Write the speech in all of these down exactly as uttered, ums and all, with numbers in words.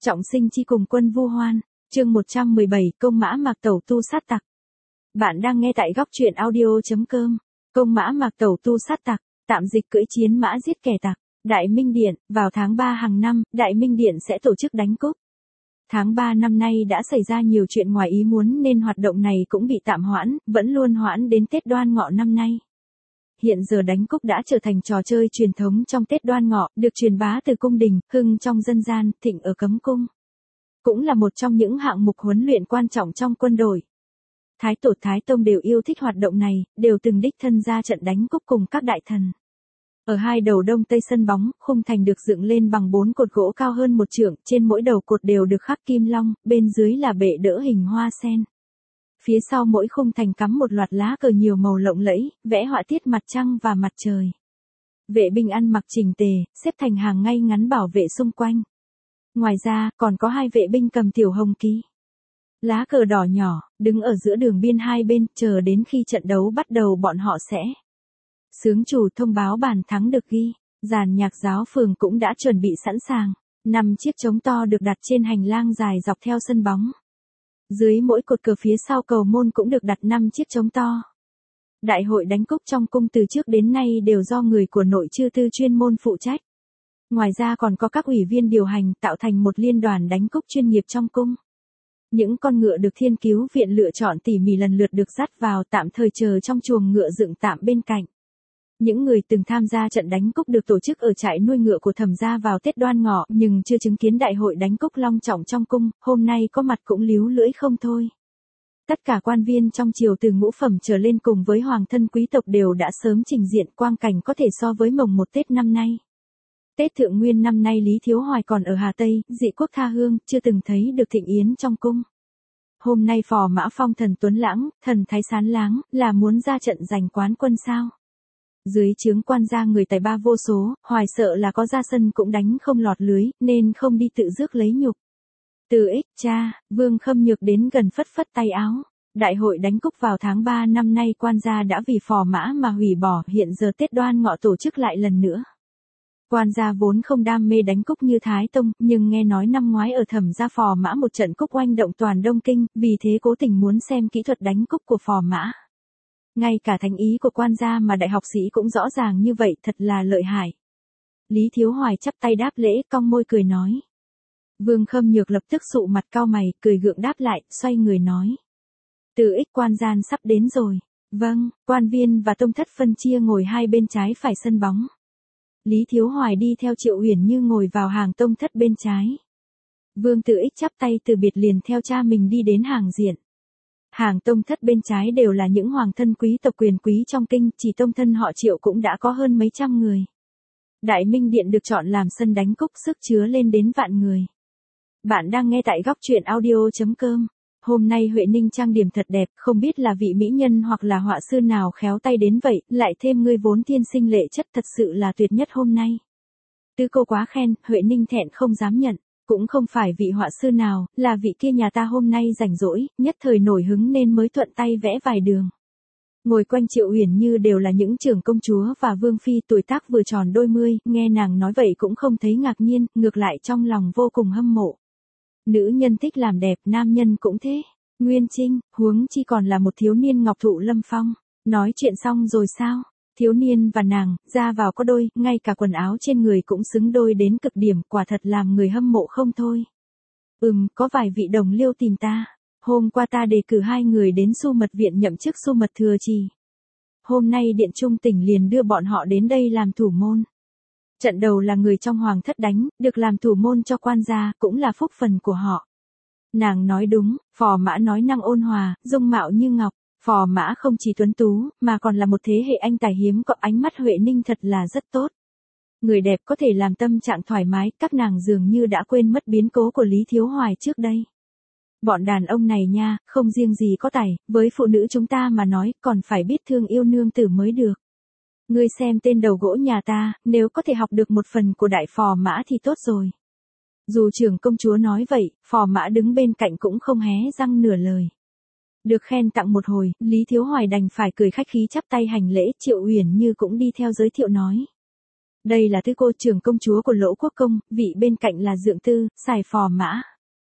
Trọng sinh chi cùng quân vu hoan, chương một trăm mười bảy, công mã mạc tẩu tu sát tặc. Bạn đang nghe tại góc truyện audio.com, công mã mạc tẩu tu sát tặc, tạm dịch cưỡi chiến mã giết kẻ tặc. Đại Minh Điện, vào tháng ba hàng năm, Đại Minh Điện sẽ tổ chức đánh cúp. Tháng ba năm nay đã xảy ra nhiều chuyện ngoài ý muốn nên hoạt động này cũng bị tạm hoãn, vẫn luôn hoãn đến Tết Đoan Ngọ năm nay. Hiện giờ đánh cúp đã trở thành trò chơi truyền thống trong Tết Đoan Ngọ, được truyền bá từ cung đình, hưng trong dân gian, thịnh ở cấm cung. Cũng là một trong những hạng mục huấn luyện quan trọng trong quân đội. Thái tổ Thái tông đều yêu thích hoạt động này, đều từng đích thân ra trận đánh cúp cùng các đại thần. Ở hai đầu đông tây sân bóng, khung thành được dựng lên bằng bốn cột gỗ cao hơn một trượng, trên mỗi đầu cột đều được khắc kim long, bên dưới là bệ đỡ hình hoa sen. Phía sau mỗi khung thành cắm một loạt lá cờ nhiều màu lộng lẫy, vẽ họa tiết mặt trăng và mặt trời. Vệ binh ăn mặc chỉnh tề, xếp thành hàng ngay ngắn bảo vệ xung quanh. Ngoài ra, còn có hai vệ binh cầm tiểu hồng ký. Lá cờ đỏ nhỏ, đứng ở giữa đường biên hai bên, chờ đến khi trận đấu bắt đầu bọn họ sẽ xướng chủ thông báo bàn thắng được ghi. Dàn nhạc giáo phường cũng đã chuẩn bị sẵn sàng. Năm chiếc trống to được đặt trên hành lang dài dọc theo sân bóng. Dưới mỗi cột cờ phía sau cầu môn cũng được đặt năm chiếc trống to. Đại hội đánh cúp trong cung từ trước đến nay đều do người của nội chư tư chuyên môn phụ trách. Ngoài ra còn có các ủy viên điều hành tạo thành một liên đoàn đánh cúp chuyên nghiệp trong cung. Những con ngựa được Thiên Cứu Viện lựa chọn tỉ mỉ lần lượt được dắt vào tạm thời chờ trong chuồng ngựa dựng tạm bên cạnh. Những người từng tham gia trận đánh cúp được tổ chức ở trại nuôi ngựa của Thẩm gia vào Tết Đoan Ngọ nhưng chưa chứng kiến đại hội đánh cúp long trọng trong cung, hôm nay có mặt cũng líu lưỡi không thôi. Tất cả quan viên trong triều từ ngũ phẩm trở lên cùng với hoàng thân quý tộc đều đã sớm trình diện, quang cảnh có thể so với mồng một Tết năm nay. Tết Thượng Nguyên năm nay Lý Thiếu Hoài còn ở Hà Tây, dị quốc tha hương, chưa từng thấy được thịnh yến trong cung. Hôm nay phò mã phong thần Tuấn Lãng, thần Thái Sán Láng, là muốn ra trận giành quán quân sao? Dưới trướng quan gia người tài ba vô số, Hoài sợ là có ra sân cũng đánh không lọt lưới, nên không đi tự rước lấy nhục. Từ ích cha, Vương Khâm Nhược đến gần phất phất tay áo. Đại hội đánh cúp vào tháng ba năm nay quan gia đã vì phò mã mà hủy bỏ, hiện giờ Tết Đoan Ngọ tổ chức lại lần nữa. Quan gia vốn không đam mê đánh cúp như Thái Tông, nhưng nghe nói năm ngoái ở Thẩm gia phò mã một trận cúp oanh động toàn Đông Kinh, vì thế cố tình muốn xem kỹ thuật đánh cúp của phò mã. Ngay cả thánh ý của quan gia mà đại học sĩ cũng rõ ràng như vậy, thật là lợi hại. Lý Thiếu Hoài chắp tay đáp lễ, cong môi cười nói. Vương Khâm Nhược lập tức sụ mặt cau mày, cười gượng đáp lại, xoay người nói. Từ ích quan gian sắp đến rồi. Vâng, quan viên và tông thất phân chia ngồi hai bên trái phải sân bóng. Lý Thiếu Hoài đi theo Triệu Uyển Như ngồi vào hàng tông thất bên trái. Vương Tử Ích chắp tay từ biệt liền theo cha mình đi đến hàng diện. Hàng tông thất bên trái đều là những hoàng thân quý tộc quyền quý trong kinh, chỉ tông thân họ Triệu cũng đã có hơn mấy trăm người. Đại Minh Điện được chọn làm sân đánh cúp, sức chứa lên đến vạn người. Bạn đang nghe tại góc truyện audio.com. Hôm nay Huệ Ninh trang điểm thật đẹp, không biết là vị mỹ nhân hoặc là họa sư nào khéo tay đến vậy, lại thêm ngươi vốn thiên sinh lệ chất, thật sự là tuyệt nhất hôm nay. Tứ cô quá khen, Huệ Ninh thẹn không dám nhận, cũng không phải vị họa sư nào, là vị kia nhà ta hôm nay rảnh rỗi, nhất thời nổi hứng nên mới thuận tay vẽ vài đường. Ngồi quanh Triệu Uyển Như đều là những trưởng công chúa và vương phi tuổi tác vừa tròn đôi mươi, nghe nàng nói vậy cũng không thấy ngạc nhiên, ngược lại trong lòng vô cùng hâm mộ. Nữ nhân thích làm đẹp, nam nhân cũng thế. Nguyên Trinh, huống chi còn là một thiếu niên ngọc thụ lâm phong. Nói chuyện xong rồi sao? Thiếu niên và nàng, ra vào có đôi, ngay cả quần áo trên người cũng xứng đôi đến cực điểm, quả thật làm người hâm mộ không thôi. Ừm, có vài vị đồng liêu tìm ta. Hôm qua ta đề cử hai người đến Xu Mật Viện nhậm chức Xu Mật Thừa Trì. Hôm nay Điện Trung tỉnh liền đưa bọn họ đến đây làm thủ môn. Trận đầu là người trong hoàng thất đánh, được làm thủ môn cho quan gia, cũng là phúc phần của họ. Nàng nói đúng, phò mã nói năng ôn hòa, dung mạo như ngọc. Phò mã không chỉ tuấn tú, mà còn là một thế hệ anh tài hiếm có, ánh mắt Huệ Ninh thật là rất tốt. Người đẹp có thể làm tâm trạng thoải mái, các nàng dường như đã quên mất biến cố của Lý Thiếu Hoài trước đây. Bọn đàn ông này nha, không riêng gì có tài, với phụ nữ chúng ta mà nói, còn phải biết thương yêu nương tử mới được. Ngươi xem tên đầu gỗ nhà ta, nếu có thể học được một phần của đại phò mã thì tốt rồi. Dù trưởng công chúa nói vậy, phò mã đứng bên cạnh cũng không hé răng nửa lời. Được khen tặng một hồi, Lý Thiếu Hoài đành phải cười khách khí chắp tay hành lễ, Triệu Uyển Như cũng đi theo giới thiệu nói. Đây là tứ cô trưởng công chúa của Lỗ Quốc Công, vị bên cạnh là Dượng Tư, Sài Phò Mã.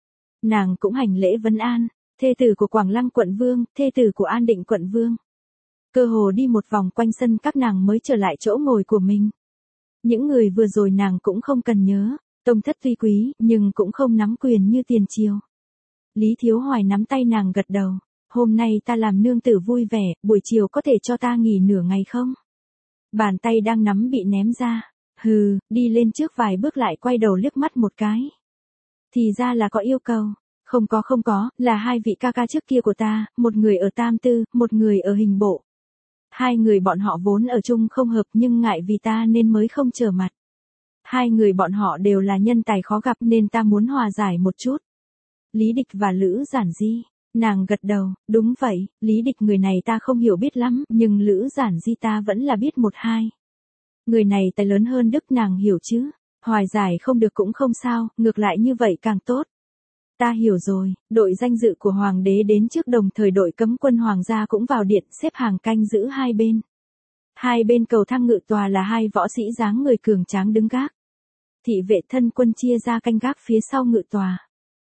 Nàng cũng hành lễ vấn an, thê tử của Quảng Lăng quận vương, thê tử của An Định quận vương. Cơ hồ đi một vòng quanh sân các nàng mới trở lại chỗ ngồi của mình. Những người vừa rồi nàng cũng không cần nhớ, tông thất tuy quý, nhưng cũng không nắm quyền như tiền triều. Lý Thiếu Hoài nắm tay nàng gật đầu, hôm nay ta làm nương tử vui vẻ, buổi chiều có thể cho ta nghỉ nửa ngày không? Bàn tay đang nắm bị ném ra, hừ, đi lên trước vài bước lại quay đầu liếc mắt một cái. Thì ra là có yêu cầu, không có không có, là hai vị ca ca trước kia của ta, một người ở Tam Tư, một người ở Hình Bộ. Hai người bọn họ vốn ở chung không hợp nhưng ngại vì ta nên mới không trở mặt. Hai người bọn họ đều là nhân tài khó gặp nên ta muốn hòa giải một chút. Lý Địch và Lữ Giản Di, nàng gật đầu, đúng vậy, Lý Địch người này ta không hiểu biết lắm, nhưng Lữ Giản Di ta vẫn là biết một hai. Người này tài lớn hơn Đức nàng hiểu chứ, hòa giải không được cũng không sao, ngược lại như vậy càng tốt. Ta hiểu rồi, đội danh dự của Hoàng đế đến trước đồng thời đội cấm quân Hoàng gia cũng vào điện xếp hàng canh giữ hai bên. Hai bên cầu thang ngự tòa là hai võ sĩ dáng người cường tráng đứng gác. Thị vệ thân quân chia ra canh gác phía sau ngự tòa.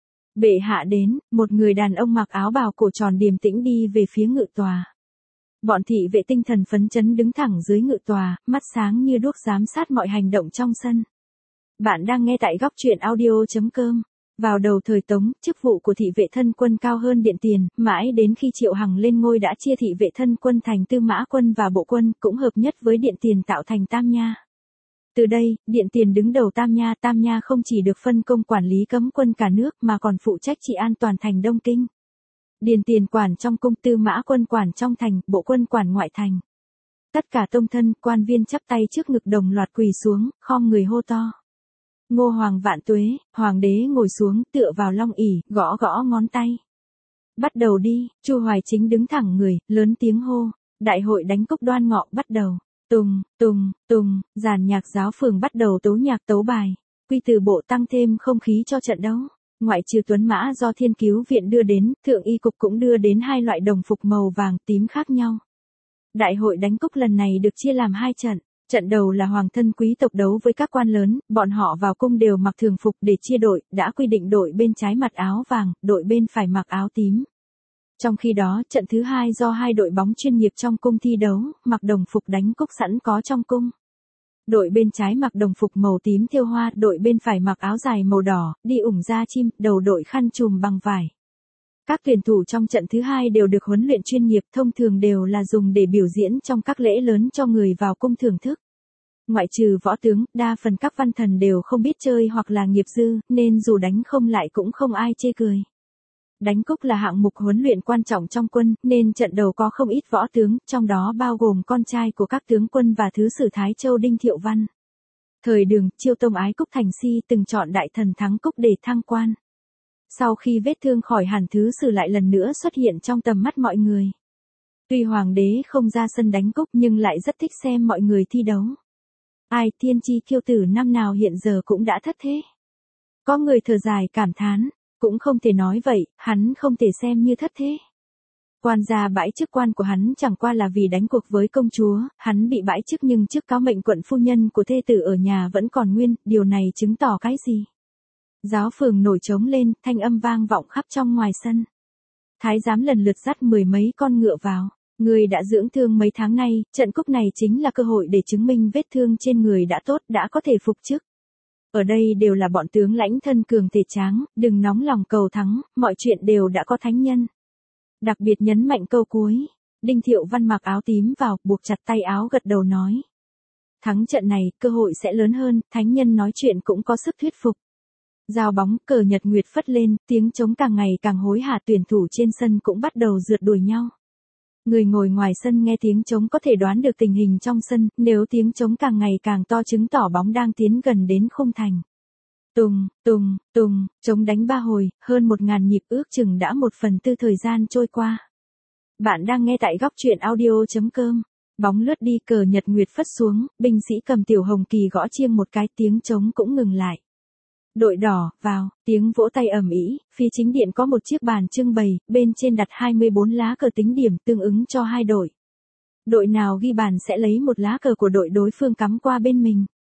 Bệ hạ đến, một người đàn ông mặc áo bào cổ tròn điềm tĩnh đi về phía ngự tòa. Bọn thị vệ tinh thần phấn chấn đứng thẳng dưới ngự tòa, mắt sáng như đuốc giám sát mọi hành động trong sân. Bạn đang nghe tại góc truyện audio chấm com. Vào đầu thời Tống, chức vụ của thị vệ thân quân cao hơn điện tiền, mãi đến khi Triệu Hằng lên ngôi đã chia thị vệ thân quân thành Tư Mã quân và Bộ quân, cũng hợp nhất với điện tiền tạo thành Tam Nha. Từ đây, điện tiền đứng đầu Tam Nha, Tam Nha không chỉ được phân công quản lý cấm quân cả nước mà còn phụ trách trị an toàn thành Đông Kinh. Điện tiền quản trong cung, Tư Mã quân quản trong thành, Bộ quân quản ngoại thành. Tất cả tông thân, quan viên chắp tay trước ngực đồng loạt quỳ xuống, khom người hô to. Ngô Hoàng vạn tuế, Hoàng đế ngồi xuống, tựa vào long ỷ, gõ gõ ngón tay. Bắt đầu đi, Chu Hoài Chính đứng thẳng người, lớn tiếng hô, đại hội đánh cốc đoan ngọ bắt đầu. Tùng, tùng, tùng, dàn nhạc giáo phường bắt đầu tấu nhạc tấu bài, quy từ bộ tăng thêm không khí cho trận đấu. Ngoại trừ tuấn mã do Thiên Cứu viện đưa đến, Thượng Y cục cũng đưa đến hai loại đồng phục màu vàng tím khác nhau. Đại hội đánh cốc lần này được chia làm hai trận. Trận đầu là hoàng thân quý tộc đấu với các quan lớn, bọn họ vào cung đều mặc thường phục để chia đội, đã quy định đội bên trái mặc áo vàng, đội bên phải mặc áo tím. Trong khi đó, trận thứ hai do hai đội bóng chuyên nghiệp trong cung thi đấu, mặc đồng phục đánh cốc sẵn có trong cung. Đội bên trái mặc đồng phục màu tím thêu hoa, đội bên phải mặc áo dài màu đỏ, đi ủng da chim, đầu đội khăn trùm bằng vải. Các tuyển thủ trong trận thứ hai đều được huấn luyện chuyên nghiệp, thông thường đều là dùng để biểu diễn trong các lễ lớn cho người vào cung thưởng thức. Ngoại trừ võ tướng, đa phần các văn thần đều không biết chơi hoặc là nghiệp dư, nên dù đánh không lại cũng không ai chê cười. Đánh cốc là hạng mục huấn luyện quan trọng trong quân, nên trận đầu có không ít võ tướng, trong đó bao gồm con trai của các tướng quân và thứ sử Thái Châu Đinh Thiệu Văn. Thời Đường, Chiêu Tông ái Cúc Thành Si từng chọn đại thần thắng cốc để thăng quan. Sau khi vết thương khỏi hẳn, thứ sử lại lần nữa xuất hiện trong tầm mắt mọi người. Tuy hoàng đế không ra sân đánh cốc nhưng lại rất thích xem mọi người thi đấu. Ai thiên chi kiêu tử năm nào hiện giờ cũng đã thất thế. Có người thở dài cảm thán, cũng không thể nói vậy, hắn không thể xem như thất thế. Quan gia bãi chức quan của hắn chẳng qua là vì đánh cuộc với công chúa, hắn bị bãi chức nhưng chức cáo mệnh quận phu nhân của thê tử ở nhà vẫn còn nguyên, điều này chứng tỏ cái gì? Giáo phường nổi trống lên, thanh âm vang vọng khắp trong ngoài sân. Thái giám lần lượt dắt mười mấy con ngựa vào. Người đã dưỡng thương mấy tháng nay, trận cốc này chính là cơ hội để chứng minh vết thương trên người đã tốt, đã có thể phục chức. Ở đây đều là bọn tướng lãnh thân cường thể tráng, đừng nóng lòng cầu thắng, mọi chuyện đều đã có thánh nhân. Đặc biệt nhấn mạnh câu cuối, Đinh Thiệu Văn mặc áo tím vào, buộc chặt tay áo gật đầu nói. Thắng trận này, cơ hội sẽ lớn hơn, thánh nhân nói chuyện cũng có sức thuyết phục. Giao bóng, cờ nhật nguyệt phất lên, tiếng trống càng ngày càng hối hả, tuyển thủ trên sân cũng bắt đầu rượt đuổi nhau. Người ngồi ngoài sân nghe tiếng trống có thể đoán được tình hình trong sân, nếu tiếng trống càng ngày càng to chứng tỏ bóng đang tiến gần đến khung thành. Tùng, tùng, tùng, trống đánh ba hồi, hơn một ngàn nhịp, ước chừng đã một phần tư thời gian trôi qua. Bạn đang nghe tại góc truyện audio chấm com. Bóng lướt đi, cờ nhật nguyệt phất xuống, binh sĩ cầm tiểu hồng kỳ gõ chiêng một cái, tiếng trống cũng ngừng lại. Đội đỏ, vào, tiếng vỗ tay ầm ĩ, phía chính điện có một chiếc bàn trưng bày, bên trên đặt hai mươi bốn lá cờ tính điểm tương ứng cho hai đội. Đội nào ghi bàn sẽ lấy một lá cờ của đội đối phương cắm qua bên mình.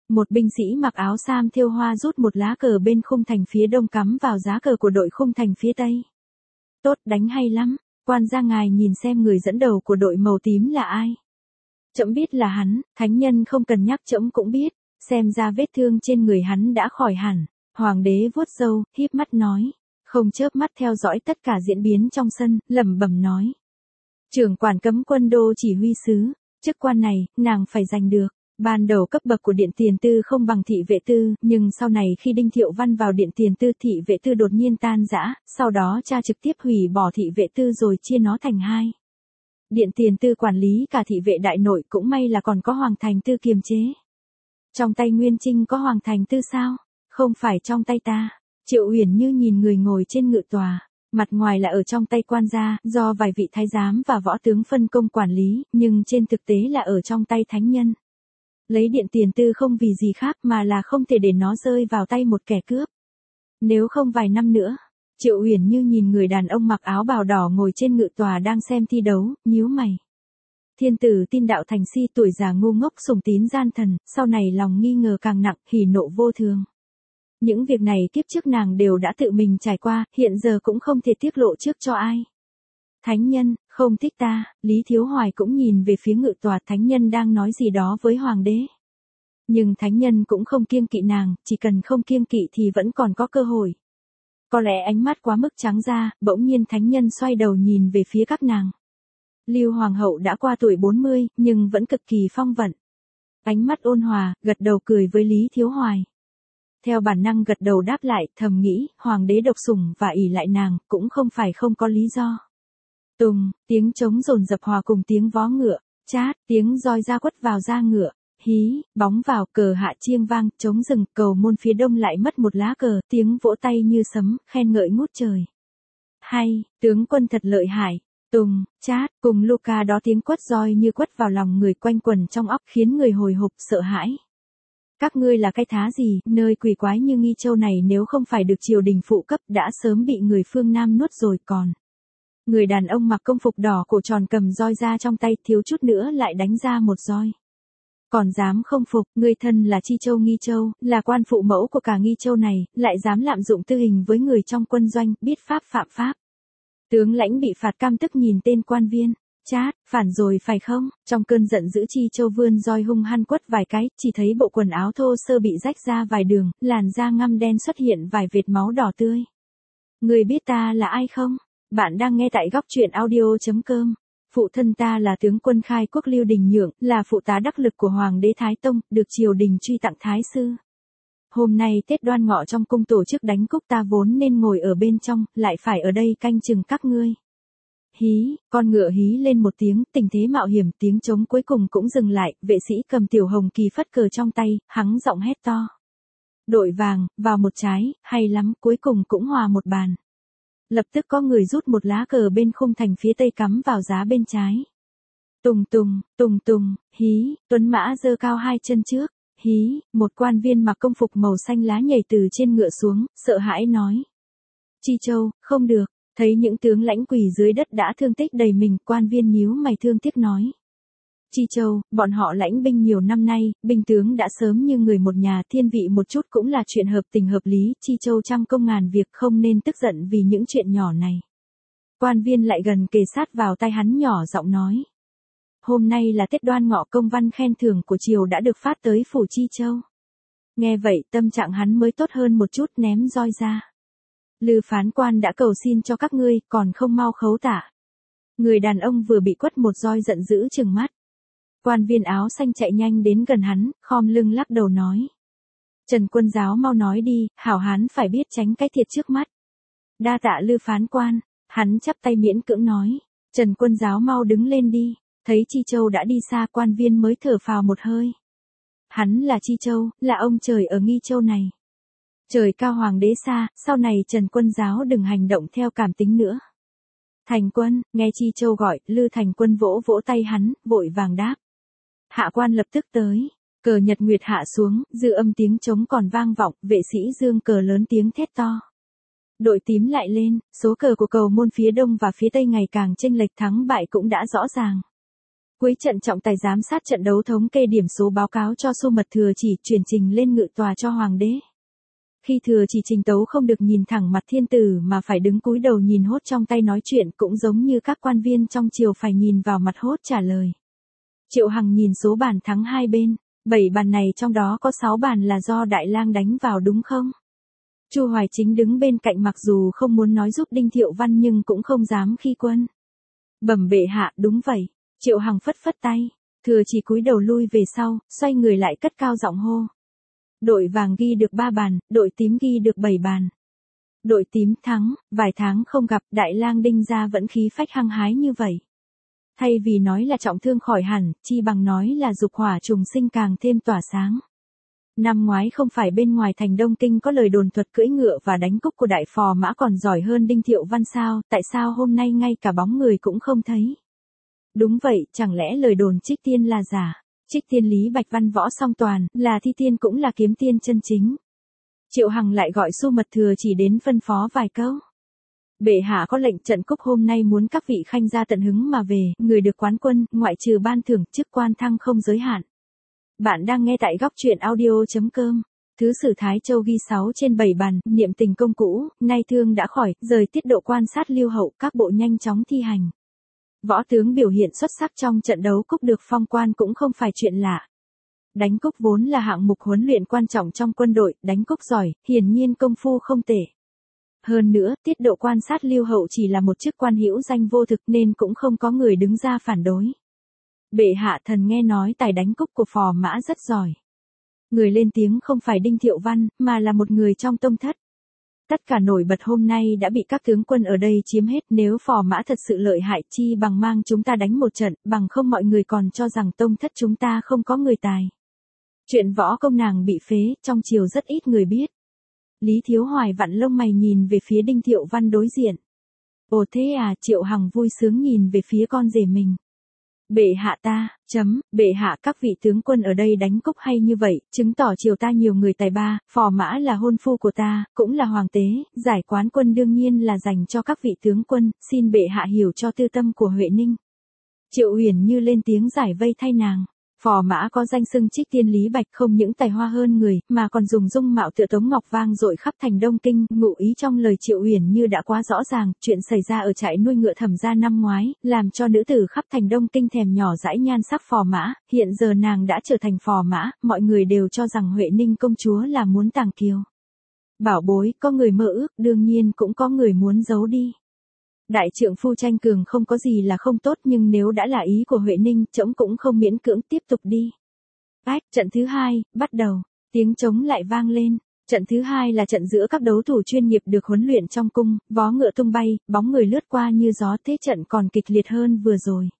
Một binh sĩ mặc áo sam thêu hoa rút một lá cờ bên khung thành phía đông cắm vào giá cờ của đội khung thành phía tây. Tốt, đánh hay lắm, quan gia ngài nhìn xem người dẫn đầu của đội màu tím là ai. Trẫm biết là hắn, thánh nhân không cần nhắc trẫm cũng biết, xem ra vết thương trên người hắn đã khỏi hẳn. Hoàng đế vuốt râu, híp mắt nói, không chớp mắt theo dõi tất cả diễn biến trong sân, lẩm bẩm nói. Trưởng quản cấm quân đô chỉ huy sứ, chức quan này, nàng phải giành được. Ban đầu cấp bậc của điện tiền tư không bằng thị vệ tư, nhưng sau này khi Đinh Thiệu Văn vào điện tiền tư thị vệ tư đột nhiên tan rã, sau đó cha trực tiếp hủy bỏ thị vệ tư rồi chia nó thành hai. Điện tiền tư quản lý cả thị vệ đại nội, cũng may là còn có Hoàng Thành Tư kiềm chế. Trong tay Nguyên Trinh có Hoàng Thành Tư sao? Không phải trong tay ta. Triệu Uyển Như nhìn người ngồi trên ngự tòa. Mặt ngoài là ở trong tay quan gia, do vài vị thái giám và võ tướng phân công quản lý, nhưng trên thực tế là ở trong tay thánh nhân. Lấy điện tiền tư không vì gì khác mà là không thể để nó rơi vào tay một kẻ cướp. Nếu không vài năm nữa, Triệu Uyển Như nhìn người đàn ông mặc áo bào đỏ ngồi trên ngự tòa đang xem thi đấu, nhíu mày. Thiên tử tin đạo thành si, tuổi già ngu ngốc, sùng tín gian thần, sau này lòng nghi ngờ càng nặng, hỉ nộ vô thường. Những việc này kiếp trước nàng đều đã tự mình trải qua, hiện giờ cũng không thể tiết lộ trước cho ai. Thánh nhân, không thích ta, Lý Thiếu Hoài cũng nhìn về phía ngự tòa, thánh nhân đang nói gì đó với hoàng đế. Nhưng thánh nhân cũng không kiêng kỵ nàng, chỉ cần không kiêng kỵ thì vẫn còn có cơ hội. Có lẽ ánh mắt quá mức trắng ra, bỗng nhiên thánh nhân xoay đầu nhìn về phía các nàng. Lưu Hoàng hậu đã qua tuổi bốn mươi, nhưng vẫn cực kỳ phong vận. Ánh mắt ôn hòa, gật đầu cười với Lý Thiếu Hoài. Theo bản năng gật đầu đáp lại, thầm nghĩ, hoàng đế độc sủng và ỷ lại nàng, cũng không phải không có lý do. Tùng, tiếng trống rồn dập hòa cùng tiếng vó ngựa, chát, tiếng roi ra quất vào da ngựa, hí, bóng vào, cờ hạ chiêng vang, trống rừng, cầu môn phía đông lại mất một lá cờ, tiếng vỗ tay như sấm, khen ngợi ngút trời. Hay, tướng quân thật lợi hại. Tùng, chát, cùng Luca đó tiếng quất roi như quất vào lòng người quanh quần trong óc khiến người hồi hộp sợ hãi. Các ngươi là cái thá gì, nơi quỷ quái như Nghi Châu này nếu không phải được triều đình phụ cấp đã sớm bị người phương Nam nuốt rồi còn. Người đàn ông mặc công phục đỏ cổ tròn cầm roi ra trong tay, thiếu chút nữa lại đánh ra một roi. Còn dám không phục, người thân là Chi Châu Nghi Châu, là quan phụ mẫu của cả Nghi Châu này, lại dám lạm dụng tư hình với người trong quân doanh, biết pháp phạm pháp. Tướng lãnh bị phạt cam tức nhìn tên quan viên. Chát, phản rồi phải không? Trong cơn giận dữ Chi Châu vươn roi hung hăng quất vài cái, chỉ thấy bộ quần áo thô sơ bị rách ra vài đường, làn da ngăm đen xuất hiện vài vệt máu đỏ tươi. Người biết ta là ai không? Bạn đang nghe tại góc truyện audio chấm com. Phụ thân ta là tướng quân khai quốc Lưu Đình Nhượng, là phụ tá đắc lực của Hoàng đế Thái Tông, được triều đình truy tặng Thái sư. Hôm nay Tết Đoan Ngọ trong cung tổ chức đánh cúc, ta vốn nên ngồi ở bên trong, lại phải ở đây canh chừng các ngươi. Hí, con ngựa hí lên một tiếng, tình thế mạo hiểm, tiếng trống cuối cùng cũng dừng lại, vệ sĩ cầm tiểu hồng kỳ phất cờ trong tay, hắng giọng hét to. Đội vàng, vào một trái, hay lắm, cuối cùng cũng hòa một bàn. Lập tức có người rút một lá cờ bên khung thành phía tây cắm vào giá bên trái. Tùng tùng, tùng tùng, hí, tuấn mã giơ cao hai chân trước, hí, một quan viên mặc công phục màu xanh lá nhảy từ trên ngựa xuống, sợ hãi nói. Chi Châu, không được. Thấy những tướng lãnh quỳ dưới đất đã thương tích đầy mình, quan viên nhíu mày thương tiếc nói. Chi Châu, bọn họ lãnh binh nhiều năm nay, binh tướng đã sớm như người một nhà, thiên vị một chút cũng là chuyện hợp tình hợp lý, Chi Châu trăm công ngàn việc, không nên tức giận vì những chuyện nhỏ này. Quan viên lại gần kề sát vào tai hắn nhỏ giọng nói. Hôm nay là Tết Đoan Ngọ, công văn khen thưởng của triều đã được phát tới phủ Chi Châu. Nghe vậy tâm trạng hắn mới tốt hơn một chút, ném roi ra. Lư phán quan đã cầu xin cho các ngươi, còn không mau khấu tả. Người đàn ông vừa bị quất một roi giận dữ trừng mắt. Quan viên áo xanh chạy nhanh đến gần hắn, khom lưng lắc đầu nói. Trần quân giáo mau nói đi, hảo hán phải biết tránh cái thiệt trước mắt. Đa tạ Lư phán quan, hắn chắp tay miễn cưỡng nói. Trần quân giáo mau đứng lên đi, thấy Chi Châu đã đi xa, quan viên mới thở phào một hơi. Hắn là Chi Châu, là ông trời ở Nghi Châu này. Trời cao hoàng đế xa, sau này Trần quân giáo đừng hành động theo cảm tính nữa. Thành quân, nghe Chi Châu gọi, Lư Thành quân vỗ vỗ tay hắn, vội vàng đáp. Hạ quan lập tức tới, cờ nhật nguyệt hạ xuống, dư âm tiếng trống còn vang vọng, vệ sĩ dương cờ lớn tiếng thét to. Đội tím lại lên, số cờ của cầu môn phía đông và phía tây ngày càng chênh lệch, thắng bại cũng đã rõ ràng. Cuối trận trọng tài giám sát trận đấu thống kê điểm số báo cáo cho Xu Mật Thừa Chỉ chuyển trình lên ngự tòa cho hoàng đế. Khi Thừa Chỉ trình tấu không được nhìn thẳng mặt thiên tử mà phải đứng cúi đầu nhìn hốt trong tay nói chuyện, cũng giống như các quan viên trong triều phải nhìn vào mặt hốt trả lời. Triệu Hằng nhìn số bàn thắng hai bên, bảy bàn này trong đó có sáu bàn là do Đại Lang đánh vào đúng không? Chu Hoài Chính đứng bên cạnh mặc dù không muốn nói giúp Đinh Thiệu Văn nhưng cũng không dám khi quân. Bẩm bệ hạ, đúng vậy. Triệu Hằng phất phất tay, Thừa Chỉ cúi đầu lui về sau, xoay người lại cất cao giọng hô. Đội vàng ghi được ba bàn, đội tím ghi được bảy bàn. Đội tím thắng, vài tháng không gặp, Đại Lang Đinh gia vẫn khí phách hăng hái như vậy. Thay vì nói là trọng thương khỏi hẳn, chi bằng nói là dục hỏa trùng sinh càng thêm tỏa sáng. Năm ngoái không phải bên ngoài thành Đông Kinh có lời đồn thuật cưỡi ngựa và đánh cúc của đại phò mã còn giỏi hơn Đinh Thiệu Văn sao, tại sao hôm nay ngay cả bóng người cũng không thấy? Đúng vậy, chẳng lẽ lời đồn trích tiên là giả? Trích tiên Lý Bạch Văn võ song toàn, là thi tiên cũng là kiếm tiên chân chính. Triệu Hằng lại gọi Xu Mật Thừa Chỉ đến phân phó vài câu. Bệ hạ có lệnh trận cúc hôm nay muốn các vị khanh gia tận hứng mà về, người được quán quân, ngoại trừ ban thưởng, chức quan thăng không giới hạn. Bạn đang nghe tại góc truyện audio chấm com. Thứ sử Thái Châu ghi sáu trên bảy bàn, niệm tình công cũ, nay thương đã khỏi, rời tiết độ quan sát Liêu Hậu, các bộ nhanh chóng thi hành. Võ tướng biểu hiện xuất sắc trong trận đấu cúc được phong quan cũng không phải chuyện lạ. Đánh cúc vốn là hạng mục huấn luyện quan trọng trong quân đội, đánh cúc giỏi, hiển nhiên công phu không tệ. Hơn nữa, tiết độ quan sát Liêu Hậu chỉ là một chức quan hữu danh vô thực nên cũng không có người đứng ra phản đối. Bệ hạ, thần nghe nói tài đánh cúc của phò mã rất giỏi. Người lên tiếng không phải Đinh Thiệu Văn, mà là một người trong tông thất. Tất cả nổi bật hôm nay đã bị các tướng quân ở đây chiếm hết, nếu phò mã thật sự lợi hại chi bằng mang chúng ta đánh một trận, bằng không mọi người còn cho rằng tông thất chúng ta không có người tài. Chuyện võ công nàng bị phế, trong triều rất ít người biết. Lý Thiếu Hoài vặn lông mày nhìn về phía Đinh Thiệu Văn đối diện. Ồ thế à, Triệu Hằng vui sướng nhìn về phía con rể mình. Bệ hạ ta, chấm, bệ hạ các vị tướng quân ở đây đánh cúc hay như vậy, chứng tỏ triều ta nhiều người tài ba, phò mã là hôn phu của ta, cũng là hoàng tế, giải quán quân đương nhiên là dành cho các vị tướng quân, xin bệ hạ hiểu cho tư tâm của Huệ Ninh. Triệu Uyển Như lên tiếng giải vây thay nàng. Phò mã có danh xưng trích tiên Lý Bạch không những tài hoa hơn người, mà còn dùng dung mạo tựa Tống Ngọc vang dội khắp thành Đông Kinh, ngụ ý trong lời Triệu Uyển Như đã quá rõ ràng, chuyện xảy ra ở trại nuôi ngựa Thẩm gia năm ngoái, làm cho nữ tử khắp thành Đông Kinh thèm nhỏ dãi nhan sắc phò mã, hiện giờ nàng đã trở thành phò mã, mọi người đều cho rằng Huệ Ninh công chúa là muốn tàng kiều. Bảo bối, có người mơ ước, đương nhiên cũng có người muốn giấu đi. Đại trượng phu tranh cường không có gì là không tốt, nhưng nếu đã là ý của Huệ Ninh, trẫm cũng không miễn cưỡng, tiếp tục đi. Ách, trận thứ hai, bắt đầu, tiếng trống lại vang lên. Trận thứ hai là trận giữa các đấu thủ chuyên nghiệp được huấn luyện trong cung, vó ngựa tung bay, bóng người lướt qua như gió, thế trận còn kịch liệt hơn vừa rồi.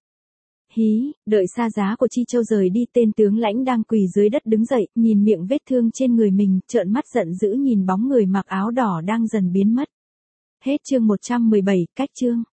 Hí, đợi xa giá của Chi Châu rời đi, tên tướng lãnh đang quỳ dưới đất đứng dậy, nhìn miệng vết thương trên người mình, trợn mắt giận dữ nhìn bóng người mặc áo đỏ đang dần biến mất. Hết chương một trăm mười bảy, cách chương.